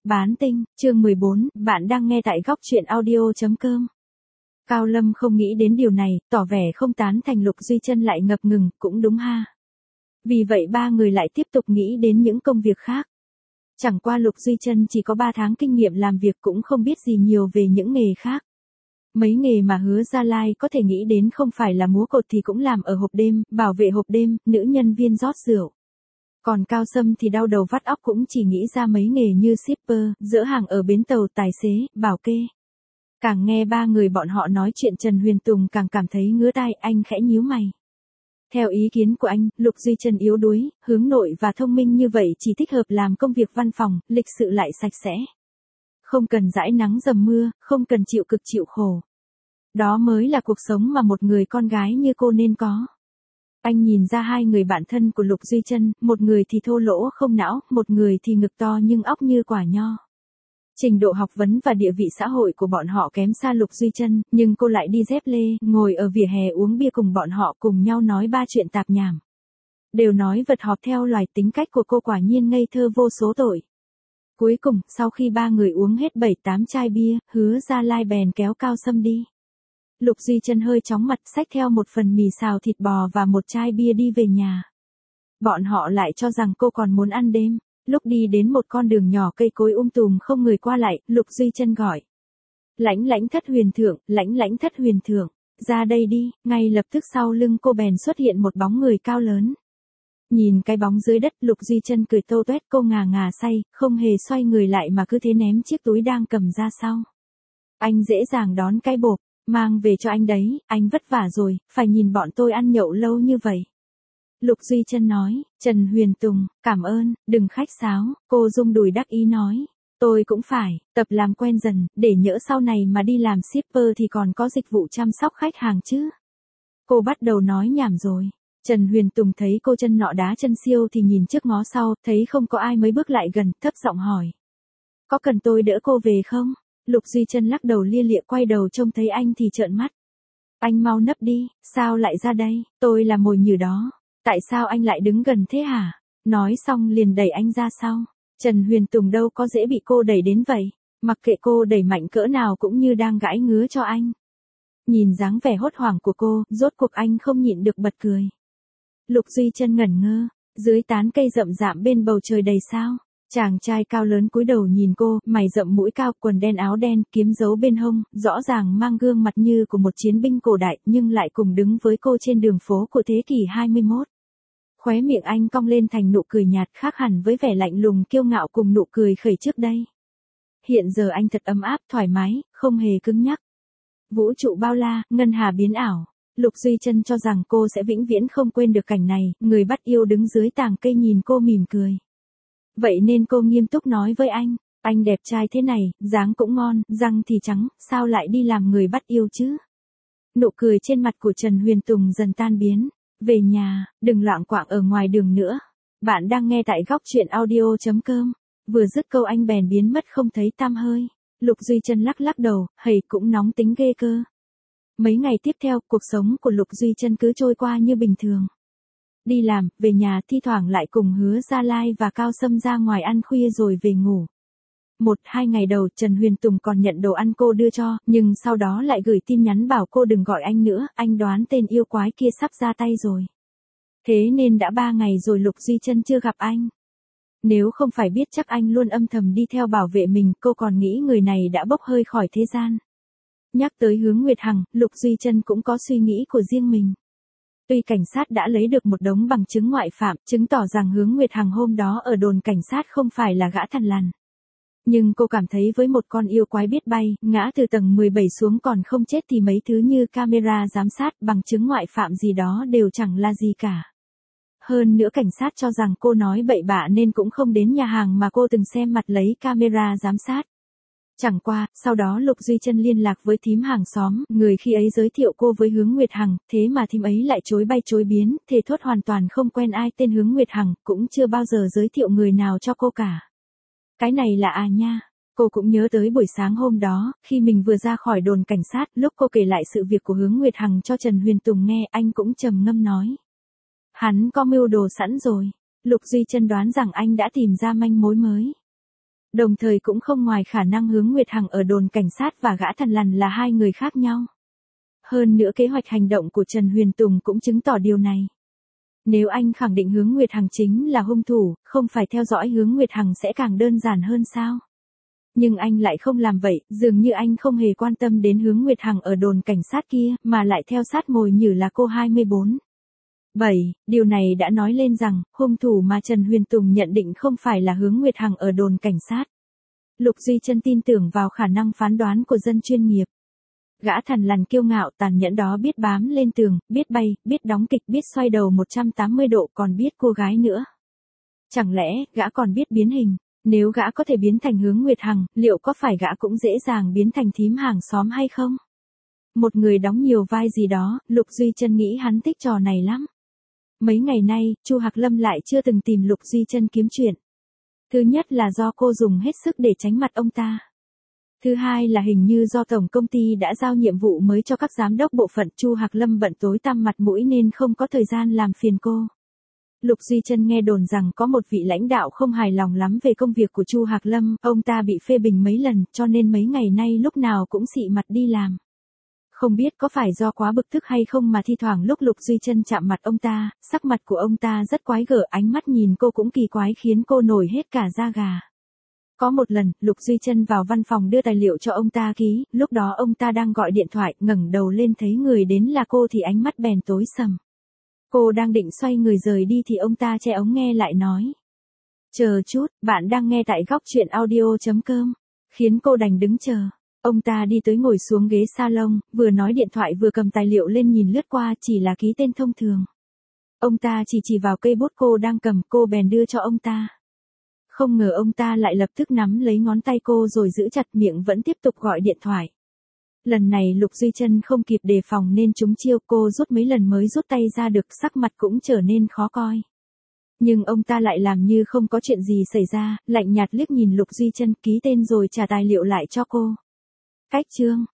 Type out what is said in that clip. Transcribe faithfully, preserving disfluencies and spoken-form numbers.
Bán tinh, chương mười bốn, bạn đang nghe tại góc truyện audio.com. Cao Lâm không nghĩ đến điều này, tỏ vẻ không tán thành Lục Duy Chân lại ngập ngừng, cũng đúng ha. Vì vậy ba người lại tiếp tục nghĩ đến những công việc khác. Chẳng qua Lục Duy Chân chỉ có ba tháng kinh nghiệm làm việc cũng không biết gì nhiều về những nghề khác. Mấy nghề mà Hứa Gia Lai có thể nghĩ đến không phải là múa cột thì cũng làm ở hộp đêm, bảo vệ hộp đêm, nữ nhân viên rót rượu. Còn Cao Sâm thì đau đầu vắt óc cũng chỉ nghĩ ra mấy nghề như shipper, dỡ hàng ở bến tàu, tài xế, bảo kê. Càng nghe ba người bọn họ nói chuyện Trần Huyền Tùng càng cảm thấy ngứa tai, anh khẽ nhíu mày. Theo ý kiến của anh, Lục Duy Chân yếu đuối, hướng nội và thông minh như vậy chỉ thích hợp làm công việc văn phòng, lịch sự lại sạch sẽ. Không cần dãi nắng dầm mưa, không cần chịu cực chịu khổ. Đó mới là cuộc sống mà một người con gái như cô nên có. Anh nhìn ra hai người bạn thân của Lục Duy Chân, một người thì thô lỗ không não, một người thì ngực to nhưng óc như quả nho. Trình độ học vấn và địa vị xã hội của bọn họ kém xa Lục Duy Chân, nhưng cô lại đi dép lê, ngồi ở vỉa hè uống bia cùng bọn họ cùng nhau nói ba chuyện tạp nhảm. Đều nói vật họp theo loài, tính cách của cô quả nhiên ngây thơ vô số tội. Cuối cùng, sau khi ba người uống hết bảy tám chai bia, Hứa Gia Lai bèn kéo Cao Sâm đi. Lục Duy Chân hơi chóng mặt xách theo một phần mì xào thịt bò và một chai bia đi về nhà. Bọn họ lại cho rằng cô còn muốn ăn đêm. Lúc đi đến một con đường nhỏ cây cối um tùm không người qua lại, Lục Duy Chân gọi. Lãnh lãnh thất huyền thượng, lãnh lãnh thất huyền thượng, ra đây đi, ngay lập tức sau lưng cô bèn xuất hiện một bóng người cao lớn. Nhìn cái bóng dưới đất, Lục Duy Chân cười tô toét, cô ngà ngà say, không hề xoay người lại mà cứ thế ném chiếc túi đang cầm ra sau. Anh dễ dàng đón cái bộp. Mang về cho anh đấy, anh vất vả rồi, phải nhìn bọn tôi ăn nhậu lâu như vậy. Lục Duy Chân nói, Trần Huyền Tùng, cảm ơn, đừng khách sáo, cô rung đùi đắc ý nói. Tôi cũng phải, tập làm quen dần, để nhỡ sau này mà đi làm shipper thì còn có dịch vụ chăm sóc khách hàng chứ. Cô bắt đầu nói nhảm rồi. Trần Huyền Tùng thấy cô chân nọ đá chân siêu thì nhìn trước ngó sau, thấy không có ai mấy bước lại gần, thấp giọng hỏi. Có cần tôi đỡ cô về không? Lục Duy Chân lắc đầu lia lịa, quay đầu trông thấy anh thì trợn mắt. Anh mau nấp đi, sao lại ra đây, tôi là mồi nhử đó. Tại sao anh lại đứng gần thế hả? Nói xong liền đẩy anh ra sau. Trần Huyền Tùng đâu có dễ bị cô đẩy đến vậy. Mặc kệ cô đẩy mạnh cỡ nào cũng như đang gãi ngứa cho anh. Nhìn dáng vẻ hốt hoảng của cô, rốt cuộc anh không nhịn được bật cười. Lục Duy Chân ngẩn ngơ, dưới tán cây rậm rạp bên bầu trời đầy sao. Chàng trai cao lớn cúi đầu nhìn cô, mày rậm mũi cao, quần đen áo đen, kiếm dấu bên hông, rõ ràng mang gương mặt như của một chiến binh cổ đại, nhưng lại cùng đứng với cô trên đường phố của thế kỷ hai mươi mốt. Khóe miệng anh cong lên thành nụ cười nhạt, khác hẳn với vẻ lạnh lùng kiêu ngạo cùng nụ cười khẩy trước đây. Hiện giờ anh thật ấm áp, thoải mái, không hề cứng nhắc. Vũ trụ bao la, ngân hà biến ảo. Lục Duy Chân cho rằng cô sẽ vĩnh viễn không quên được cảnh này, người bắt yêu đứng dưới tàng cây nhìn cô mỉm cười. Vậy nên cô nghiêm túc nói với anh, anh đẹp trai thế này, dáng cũng ngon, răng thì trắng, sao lại đi làm người bắt yêu chứ? Nụ cười trên mặt của Trần Huyền Tùng dần tan biến. Về nhà, đừng loạng quạng ở ngoài đường nữa. Bạn đang nghe tại góc truyện audio.com. Vừa dứt câu anh bèn biến mất không thấy tăm hơi. Lục Duy Chân lắc lắc đầu, hầy cũng nóng tính ghê cơ. Mấy ngày tiếp theo, cuộc sống của Lục Duy Chân cứ trôi qua như bình thường. Đi làm, về nhà, thi thoảng lại cùng Hứa Gia Lai và Cao Sâm ra ngoài ăn khuya rồi về ngủ. Một, hai ngày đầu, Trần Huyền Tùng còn nhận đồ ăn cô đưa cho, nhưng sau đó lại gửi tin nhắn bảo cô đừng gọi anh nữa, anh đoán tên yêu quái kia sắp ra tay rồi. Thế nên đã ba ngày rồi Lục Duy Chân chưa gặp anh. Nếu không phải biết chắc anh luôn âm thầm đi theo bảo vệ mình, cô còn nghĩ người này đã bốc hơi khỏi thế gian. Nhắc tới Hướng Nguyệt Hằng, Lục Duy Chân cũng có suy nghĩ của riêng mình. Tuy cảnh sát đã lấy được một đống bằng chứng ngoại phạm, chứng tỏ rằng Hướng Nguyệt Hằng hôm đó ở đồn cảnh sát không phải là gã thằn lằn. Nhưng cô cảm thấy với một con yêu quái biết bay, ngã từ tầng mười bảy xuống còn không chết thì mấy thứ như camera giám sát, bằng chứng ngoại phạm gì đó đều chẳng là gì cả. Hơn nữa cảnh sát cho rằng cô nói bậy bạ nên cũng không đến nhà hàng mà cô từng xem mặt lấy camera giám sát. Chẳng qua, sau đó Lục Duy Chân liên lạc với thím hàng xóm, người khi ấy giới thiệu cô với Hướng Nguyệt Hằng, thế mà thím ấy lại chối bay chối biến, thề thốt hoàn toàn không quen ai tên Hướng Nguyệt Hằng, cũng chưa bao giờ giới thiệu người nào cho cô cả. Cái này là à nha. Cô cũng nhớ tới buổi sáng hôm đó, khi mình vừa ra khỏi đồn cảnh sát, lúc cô kể lại sự việc của Hướng Nguyệt Hằng cho Trần Huyền Tùng nghe, anh cũng trầm ngâm nói. Hắn có mưu đồ sẵn rồi. Lục Duy Chân đoán rằng anh đã tìm ra manh mối mới. Đồng thời cũng không ngoài khả năng Hướng Nguyệt Hằng ở đồn cảnh sát và gã Thằn Lằn là hai người khác nhau. Hơn nữa kế hoạch hành động của Trần Huyền Tùng cũng chứng tỏ điều này. Nếu anh khẳng định Hướng Nguyệt Hằng chính là hung thủ, không phải theo dõi Hướng Nguyệt Hằng sẽ càng đơn giản hơn sao? Nhưng anh lại không làm vậy, dường như anh không hề quan tâm đến Hướng Nguyệt Hằng ở đồn cảnh sát kia, mà lại theo sát mồi nhử là cô hai mươi bốn. bảy. Điều này đã nói lên rằng, hung thủ mà Trần Huyền Tùng nhận định không phải là Hướng Nguyệt Hằng ở đồn cảnh sát. Lục Duy Chân tin tưởng vào khả năng phán đoán của dân chuyên nghiệp. Gã Thằn Lằn kiêu ngạo tàn nhẫn đó biết bám lên tường, biết bay, biết đóng kịch, biết xoay đầu một trăm tám mươi độ, còn biết cô gái nữa. Chẳng lẽ, gã còn biết biến hình? Nếu gã có thể biến thành Hướng Nguyệt Hằng, liệu có phải gã cũng dễ dàng biến thành thím hàng xóm hay không? Một người đóng nhiều vai gì đó, Lục Duy Chân nghĩ hắn thích trò này lắm. Mấy ngày nay, Chu Hạc Lâm lại chưa từng tìm Lục Duy Chân kiếm chuyện. Thứ nhất là do cô dùng hết sức để tránh mặt ông ta. Thứ hai là hình như do tổng công ty đã giao nhiệm vụ mới cho các giám đốc bộ phận, Chu Hạc Lâm bận tối tăm mặt mũi nên không có thời gian làm phiền cô. Lục Duy Chân nghe đồn rằng có một vị lãnh đạo không hài lòng lắm về công việc của Chu Hạc Lâm, ông ta bị phê bình mấy lần, cho nên mấy ngày nay lúc nào cũng xị mặt đi làm. Không biết có phải do quá bực tức hay không mà thi thoảng lúc Lục Duy Chân chạm mặt ông ta, sắc mặt của ông ta rất quái gở, ánh mắt nhìn cô cũng kỳ quái khiến cô nổi hết cả da gà. Có một lần, Lục Duy Chân vào văn phòng đưa tài liệu cho ông ta ký, lúc đó ông ta đang gọi điện thoại, ngẩng đầu lên thấy người đến là cô thì ánh mắt bèn tối sầm. Cô đang định xoay người rời đi thì ông ta che ống nghe lại nói. Chờ chút, bạn đang nghe tại góc truyện audio chấm com. Khiến cô đành đứng chờ. Ông ta đi tới ngồi xuống ghế salon, vừa nói điện thoại vừa cầm tài liệu lên nhìn lướt qua, chỉ là ký tên thông thường. Ông ta chỉ chỉ vào cây bút cô đang cầm, cô bèn đưa cho ông ta. Không ngờ ông ta lại lập tức nắm lấy ngón tay cô rồi giữ chặt, miệng vẫn tiếp tục gọi điện thoại. Lần này Lục Duy Chân không kịp đề phòng nên trúng chiêu, cô rút mấy lần mới rút tay ra được, sắc mặt cũng trở nên khó coi. Nhưng ông ta lại làm như không có chuyện gì xảy ra, lạnh nhạt liếc nhìn Lục Duy Chân, ký tên rồi trả tài liệu lại cho cô. Cách chương